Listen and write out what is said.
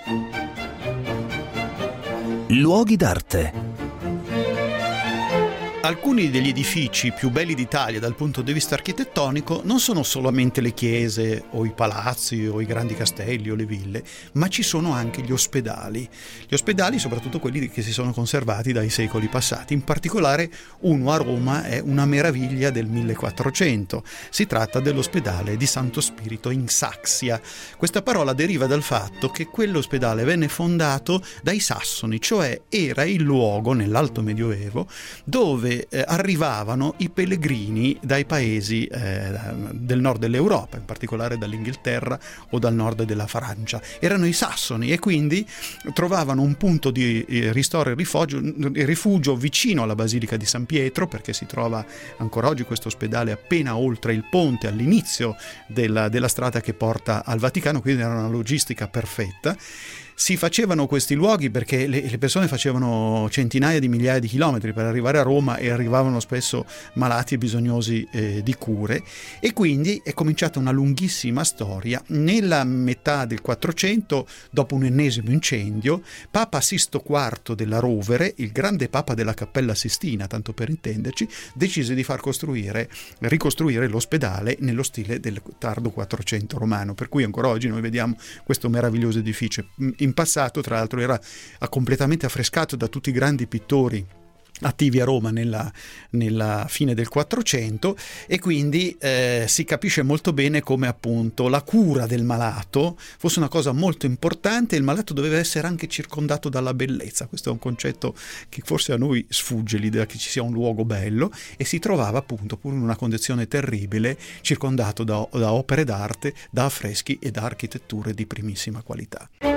Luoghi d'arte. Alcuni degli edifici più belli d'Italia dal punto di vista architettonico non sono solamente le chiese o i palazzi o i grandi castelli o le ville, ma ci sono anche gli ospedali. Gli ospedali, soprattutto quelli che si sono conservati dai secoli passati. In particolare uno a Roma è una meraviglia del 1400. Si tratta dell'ospedale di Santo Spirito in Saxia. Questa parola deriva dal fatto che quell'ospedale venne fondato dai Sassoni, cioè era il luogo nell'Alto Medioevo dove arrivavano i pellegrini dai paesi del nord dell'Europa, in particolare dall'Inghilterra o dal nord della Francia. Erano i Sassoni e quindi trovavano un punto di ristoro e rifugio vicino alla Basilica di San Pietro, perché si trova ancora oggi questo ospedale appena oltre il ponte, all'inizio della strada che porta al Vaticano, quindi era una logistica perfetta. Si facevano questi luoghi perché le persone facevano centinaia di migliaia di chilometri per arrivare a Roma e arrivavano spesso malati e bisognosi di cure, e quindi è cominciata una lunghissima storia. Nella metà del 400, dopo un ennesimo incendio, Papa Sisto IV della Rovere, il grande papa della Cappella Sistina, tanto per intenderci, decise di ricostruire l'ospedale nello stile del tardo 400 romano, per cui ancora oggi noi vediamo questo meraviglioso edificio. In passato, tra l'altro, era completamente affrescato da tutti i grandi pittori attivi a Roma nella fine del 400, e quindi si capisce molto bene come appunto la cura del malato fosse una cosa molto importante. Il malato doveva essere anche circondato dalla bellezza. Questo è un concetto che forse a noi sfugge, l'idea che ci sia un luogo bello, e si trovava appunto, pur in una condizione terribile, circondato da opere d'arte, da affreschi e da architetture di primissima qualità.